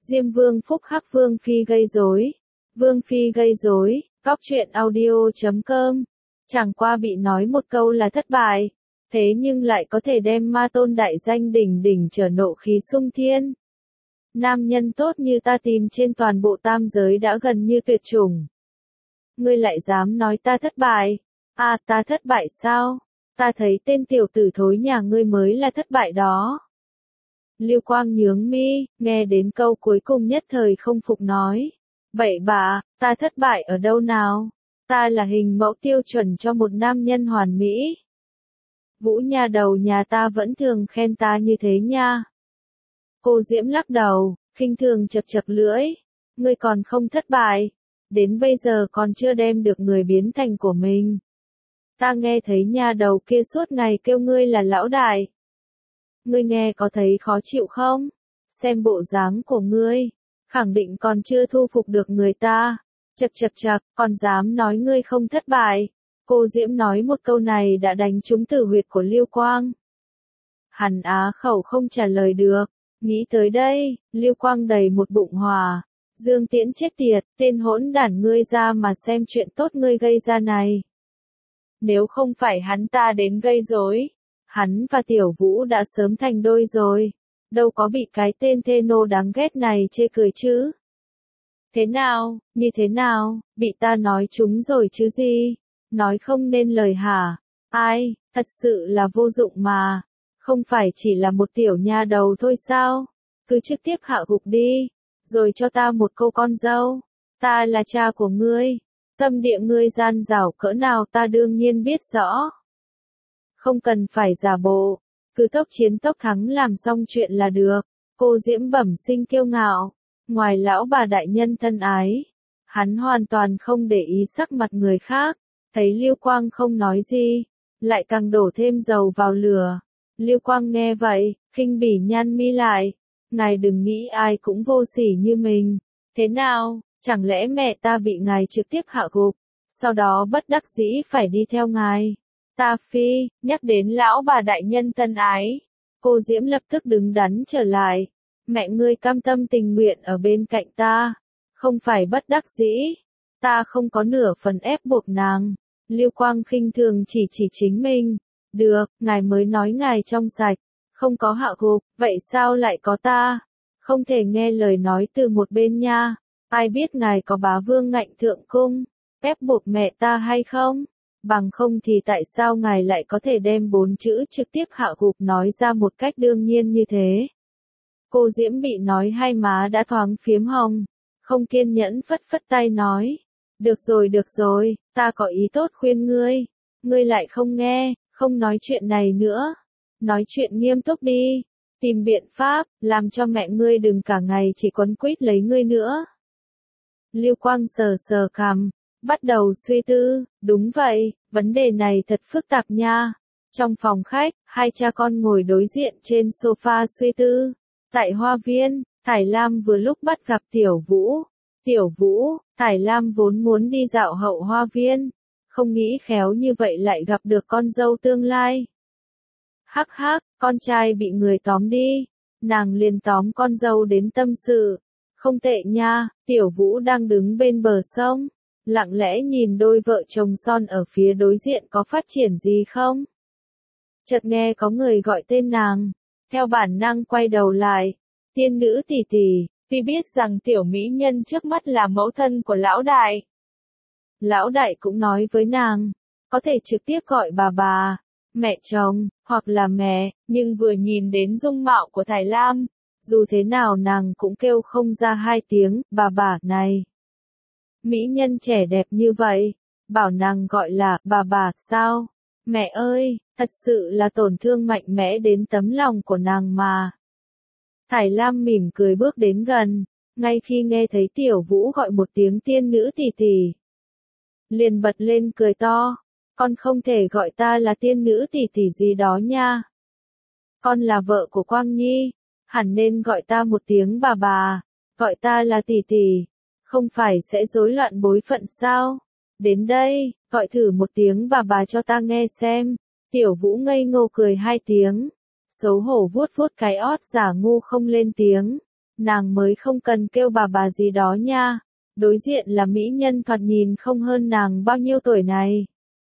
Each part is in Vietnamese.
Diêm Vương phúc hắc Vương Phi gây rối. Vương Phi gây rối, Cóc truyện audio.com. Chẳng qua bị nói một câu là thất bại, thế nhưng lại có thể đem ma tôn đại danh đỉnh đỉnh trở nộ khí sung thiên. Nam nhân tốt như ta tìm trên toàn bộ tam giới đã gần như tuyệt chủng. Ngươi lại dám nói ta thất bại? À, ta thất bại sao? Ta thấy tên tiểu tử thối nhà ngươi mới là thất bại đó. Lưu Quang nhướng mi, nghe đến câu cuối cùng nhất thời không phục nói. Bậy bạ, ta thất bại ở đâu nào? Ta là hình mẫu tiêu chuẩn cho một nam nhân hoàn mỹ. Vũ nhà đầu nhà ta vẫn thường khen ta như thế nha. Cô Diễm lắc đầu, khinh thường chật chật lưỡi. Ngươi còn không thất bại. Đến bây giờ còn chưa đem được người biến thành của mình. Ta nghe thấy nhà đầu kia suốt ngày kêu ngươi là lão đại. Ngươi nghe có thấy khó chịu không? Xem bộ dáng của ngươi, khẳng định còn chưa thu phục được người ta. Chật chật chật, còn dám nói ngươi không thất bại. Cô Diễm nói một câu này đã đánh trúng tử huyệt của Lưu Quang. Hắn á khẩu không trả lời được. Nghĩ tới đây, Lưu Quang đầy một bụng hỏa. Dương Tiễn chết tiệt, tên hỗn đản ngươi ra mà xem chuyện tốt ngươi gây ra này. Nếu không phải hắn ta đến gây rối, hắn và Tiểu Vũ đã sớm thành đôi rồi. Đâu có bị cái tên thê nô đáng ghét này chê cười chứ. Thế nào, như thế nào, bị ta nói trúng rồi chứ gì? Nói không nên lời hả? Ai, thật sự là vô dụng mà. Không phải chỉ là một tiểu nha đầu thôi sao? Cứ trực tiếp hạ gục đi. Rồi cho ta một câu con dâu. Ta là cha của ngươi. Tâm địa ngươi gian dảo cỡ nào ta đương nhiên biết rõ. Không cần phải giả bộ. Cứ tốc chiến tốc thắng làm xong chuyện là được. Cô Diễm bẩm sinh kiêu ngạo. Ngoài lão bà đại nhân thân ái, hắn hoàn toàn không để ý sắc mặt người khác. Thấy Lưu Quang không nói gì, lại càng đổ thêm dầu vào lửa. Lưu Quang nghe vậy, khinh bỉ nhăn mi lại. Ngài đừng nghĩ ai cũng vô sỉ như mình. Thế nào, chẳng lẽ mẹ ta bị ngài trực tiếp hạ gục, sau đó bất đắc dĩ phải đi theo ngài? Ta phi, nhắc đến lão bà đại nhân thân ái. Cô Diễm lập tức đứng đắn trở lại. Mẹ ngươi cam tâm tình nguyện ở bên cạnh ta, không phải bất đắc dĩ. Ta không có nửa phần ép buộc nàng. Lưu Quang khinh thường chỉ chính mình. Được, ngài mới nói ngài trong sạch, không có hạ gục, vậy sao lại có ta? Không thể nghe lời nói từ một bên nha. Ai biết ngài có bá vương ngạnh thượng cung, ép buộc mẹ ta hay không? Bằng không thì tại sao ngài lại có thể đem 4 chữ trực tiếp hạ gục nói ra một cách đương nhiên như thế? Cô Diễm bị nói hai má đã thoáng phiếm hồng, không kiên nhẫn phất phất tay nói. Được rồi, ta có ý tốt khuyên ngươi. Ngươi lại không nghe, không nói chuyện này nữa. Nói chuyện nghiêm túc đi. Tìm biện pháp, làm cho mẹ ngươi đừng cả ngày chỉ quấn quýt lấy ngươi nữa. Lưu Quang sờ sờ cằm, bắt đầu suy tư. Đúng vậy, vấn đề này thật phức tạp nha. Trong phòng khách, hai cha con ngồi đối diện trên sofa suy tư. Tại hoa viên, Thải Lam vừa lúc bắt gặp Tiểu Vũ. Tiểu Vũ, Thải Lam vốn muốn đi dạo hậu hoa viên, không nghĩ khéo như vậy lại gặp được con dâu tương lai. Hắc hắc, con trai bị người tóm đi, nàng liền tóm con dâu đến tâm sự. Không tệ nha. Tiểu Vũ đang đứng bên bờ sông, lặng lẽ nhìn đôi vợ chồng son ở phía đối diện có phát triển gì không. Chợt nghe có người gọi tên nàng, theo bản năng quay đầu lại. Tiên nữ tỷ tỷ, tuy biết rằng tiểu mỹ nhân trước mắt là mẫu thân của lão đại. Lão đại cũng nói với nàng, có thể trực tiếp gọi bà, mẹ chồng, hoặc là mẹ, nhưng vừa nhìn đến dung mạo của Thải Lam, dù thế nào nàng cũng kêu không ra hai tiếng, bà này. Mỹ nhân trẻ đẹp như vậy, bảo nàng gọi là bà sao? Mẹ ơi, thật sự là tổn thương mạnh mẽ đến tấm lòng của nàng mà. Thải Lam mỉm cười bước đến gần, ngay khi nghe thấy Tiểu Vũ gọi một tiếng tiên nữ tỷ tỷ, liền bật lên cười to. Con không thể gọi ta là tiên nữ tỷ tỷ gì đó nha. Con là vợ của Quang Nhi, hẳn nên gọi ta một tiếng bà, gọi ta là tỷ tỷ, không phải sẽ rối loạn bối phận sao? Đến đây, gọi thử một tiếng bà cho ta nghe xem. Tiểu Vũ ngây ngô cười hai tiếng, xấu hổ vuốt vuốt cái ót giả ngu không lên tiếng. nàng mới không cần kêu bà gì đó nha. Đối diện là mỹ nhân thoạt nhìn không hơn nàng bao nhiêu tuổi này.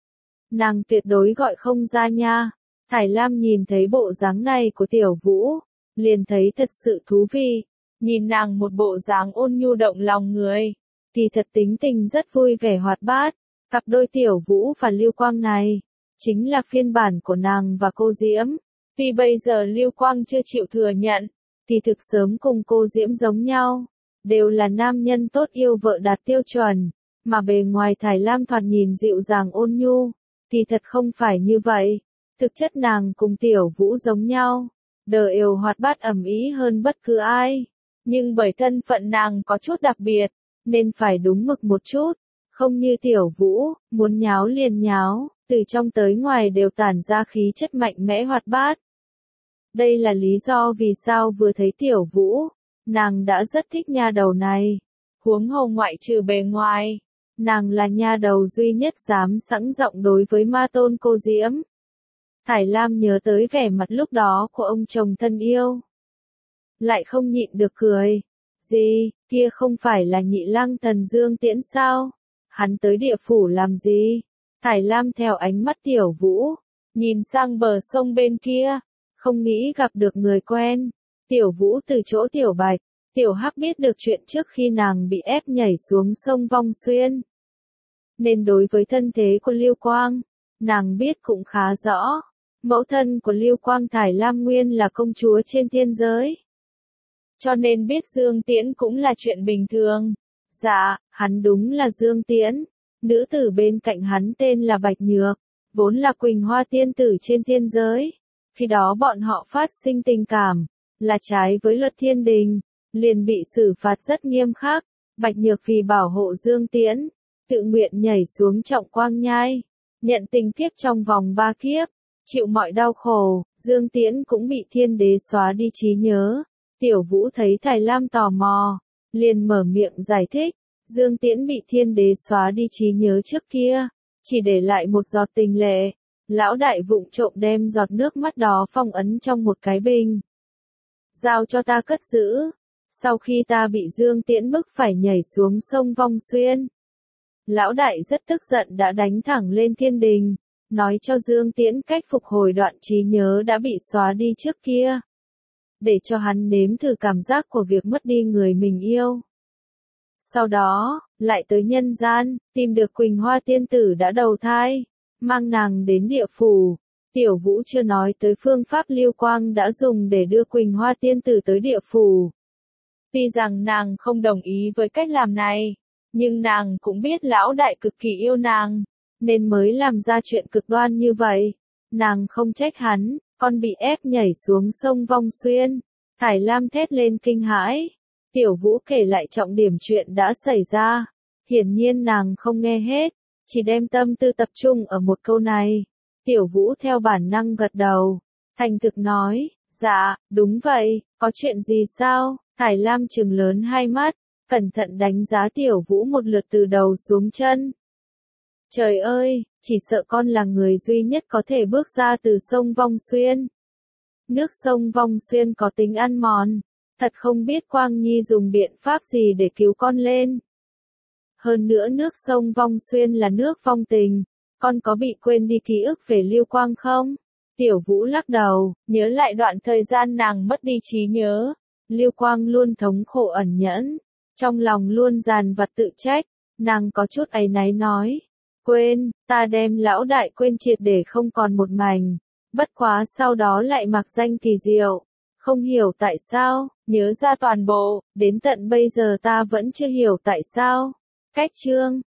Nàng tuyệt đối gọi không ra nha. Thải Lam nhìn thấy bộ dáng này của Tiểu Vũ, liền thấy thật sự thú vị. Nhìn nàng một bộ dáng ôn nhu động lòng người, kỳ thật tính tình rất vui vẻ hoạt bát. Cặp đôi Tiểu Vũ và Lưu Quang này, chính là phiên bản của nàng và cô Diễm. Tuy bây giờ Lưu Quang chưa chịu thừa nhận, thì thực sớm cùng cô Diễm giống nhau, đều là nam nhân tốt yêu vợ đạt tiêu chuẩn, mà bề ngoài Thải Lam thoạt nhìn dịu dàng ôn nhu, thì thật không phải như vậy. Thực chất nàng cùng Tiểu Vũ giống nhau, đờ ều hoạt bát ẩm ý hơn bất cứ ai, nhưng bởi thân phận nàng có chút đặc biệt, nên phải đúng mực một chút, không như Tiểu Vũ, muốn nháo liền nháo, từ trong tới ngoài đều tản ra khí chất mạnh mẽ hoạt bát. Đây là lý do vì sao vừa thấy Tiểu Vũ, nàng đã rất thích nha đầu này. Huống hồ ngoại trừ bề ngoài, nàng là nha đầu duy nhất dám sẵn giọng đối với ma tôn cô Diễm. Thải Lam nhớ tới vẻ mặt lúc đó của ông chồng thân yêu, lại không nhịn được cười. Gì, kia không phải là Nhị Lang Thần Dương Tiễn sao? Hắn tới địa phủ làm gì? Thải Lam theo ánh mắt Tiểu Vũ, nhìn sang bờ sông bên kia, không nghĩ gặp được người quen. Tiểu Vũ từ chỗ Tiểu Bạch, Tiểu Hắc biết được chuyện trước khi nàng bị ép nhảy xuống sông Vong Xuyên. Nên đối với thân thế của Lưu Quang, nàng biết cũng khá rõ. Mẫu thân của Lưu Quang Thải Lam nguyên là công chúa trên thiên giới. Cho nên biết Dương Tiễn cũng là chuyện bình thường. Dạ, hắn đúng là Dương Tiễn. Nữ tử bên cạnh hắn tên là Bạch Nhược, vốn là Quỳnh Hoa tiên tử trên thiên giới. Khi đó bọn họ phát sinh tình cảm, là trái với luật thiên đình, liền bị xử phạt rất nghiêm khắc. Bạch Nhược vì bảo hộ Dương Tiễn, tự nguyện nhảy xuống Trọng Quang Nhai, nhận tình kiếp trong vòng 3 kiếp, chịu mọi đau khổ. Dương Tiễn cũng bị thiên đế xóa đi trí nhớ. Tiểu Vũ thấy Thải Lam tò mò, liền mở miệng giải thích. Dương Tiễn bị thiên đế xóa đi trí nhớ trước kia, chỉ để lại một giọt tình lệ. Lão đại vụng trộm đem giọt nước mắt đó phong ấn trong một cái bình, giao cho ta cất giữ. Sau khi ta bị Dương Tiễn bức phải nhảy xuống sông Vong Xuyên, lão đại rất tức giận đã đánh thẳng lên thiên đình, nói cho Dương Tiễn cách phục hồi đoạn trí nhớ đã bị xóa đi trước kia, để cho hắn nếm thử cảm giác của việc mất đi người mình yêu. Sau đó, lại tới nhân gian, tìm được Quỳnh Hoa tiên tử đã đầu thai, mang nàng đến địa phủ. Tiểu Vũ chưa nói tới phương pháp Lưu Quang đã dùng để đưa Quỳnh Hoa tiên tử tới địa phủ. Tuy rằng nàng không đồng ý với cách làm này, nhưng nàng cũng biết lão đại cực kỳ yêu nàng, nên mới làm ra chuyện cực đoan như vậy. Nàng không trách hắn, con bị ép nhảy xuống sông Vong Xuyên. Thải Lam thét lên kinh hãi. Tiểu Vũ kể lại trọng điểm chuyện đã xảy ra. Hiển nhiên nàng không nghe hết, chỉ đem tâm tư tập trung ở một câu này. Tiểu Vũ theo bản năng gật đầu, thành thực nói, dạ, đúng vậy, có chuyện gì sao? Thải Lam trừng lớn hai mắt, cẩn thận đánh giá Tiểu Vũ một lượt từ đầu xuống chân. Trời ơi, chỉ sợ con là người duy nhất có thể bước ra từ sông Vong Xuyên. Nước sông Vong Xuyên có tính ăn mòn, thật không biết Quang Nhi dùng biện pháp gì để cứu con lên. Hơn nữa nước sông Vong Xuyên là nước vong tình, con có bị quên đi ký ức về Lưu Quang không? Tiểu Vũ lắc đầu, nhớ lại đoạn thời gian nàng mất đi trí nhớ. Lưu Quang luôn thống khổ ẩn nhẫn, trong lòng luôn dằn vặt tự trách, nàng có chút áy náy nói. Quên, ta đem lão đại quên triệt để không còn một mảnh, bất quá sau đó lại mặc danh kỳ diệu. Không hiểu tại sao, nhớ ra toàn bộ, đến tận bây giờ ta vẫn chưa hiểu tại sao. Cách chương